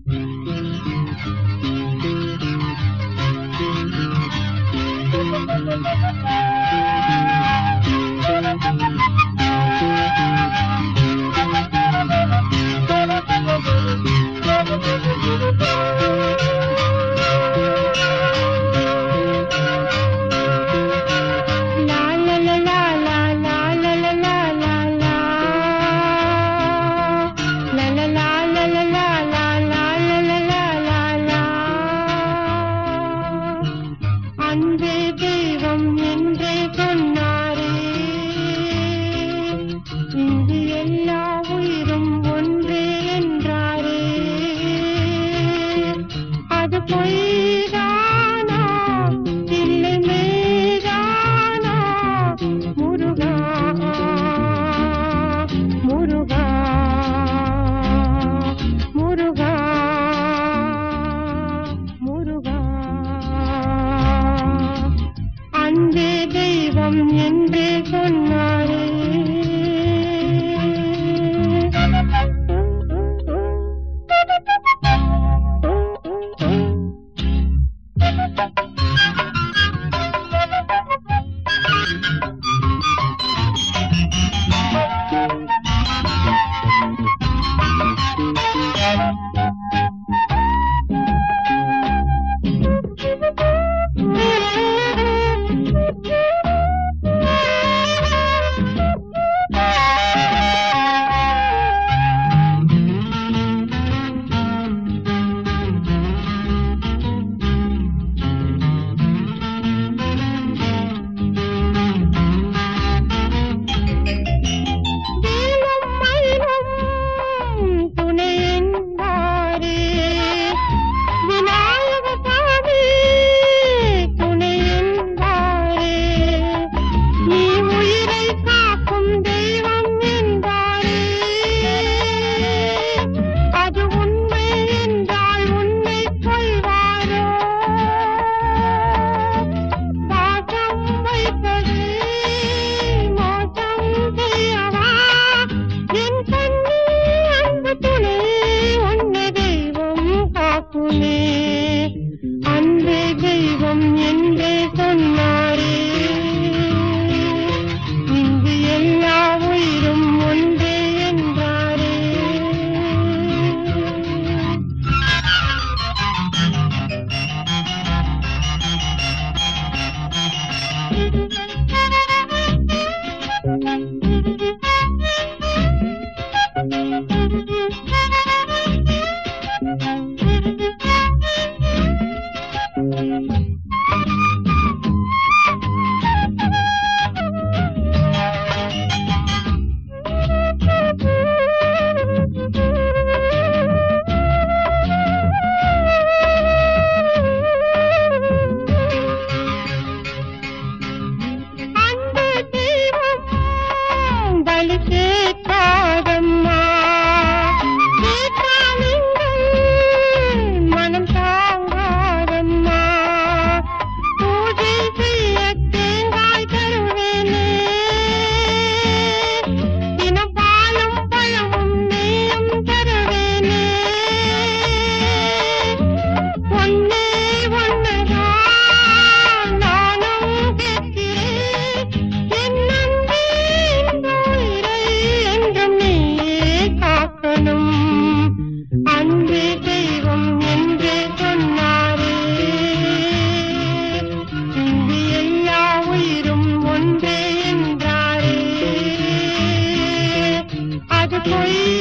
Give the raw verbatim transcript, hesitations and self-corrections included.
அன்பே தெய்வம் என்றே சொன்னாரே, இங்கு எல்லா உயிரும் ஒன்றே என்றாரே, அது பொய்தானா இல்லை மெய்தானா? முருகா முருகா முருகா முருகா, அன்பே தெய்வம் என்றே சொன்னாரே. அன்பே தெய்வம் என்றே சொன்னாரே, இங்கு எல்லா உயிரும் ஒன்றே என்றாரே. மனம் தாங்காதம்மா, பூஜை செய்ய தேங்காய் தருவேனே, தினம் பாலும் பழமும் நெய்யும் தருவேனே, ஒன்னே ஒன்னுதான் நானும் கேட்கிறேன், என் நன்றி இந்த உயிரை என்றும் நீயே காக்கணும். அன்பே தெய்வம் என்றே சொன்னாரே, இங்கு எல்லா உயிரும் ஒன்றே என்றாரே, அது பொய்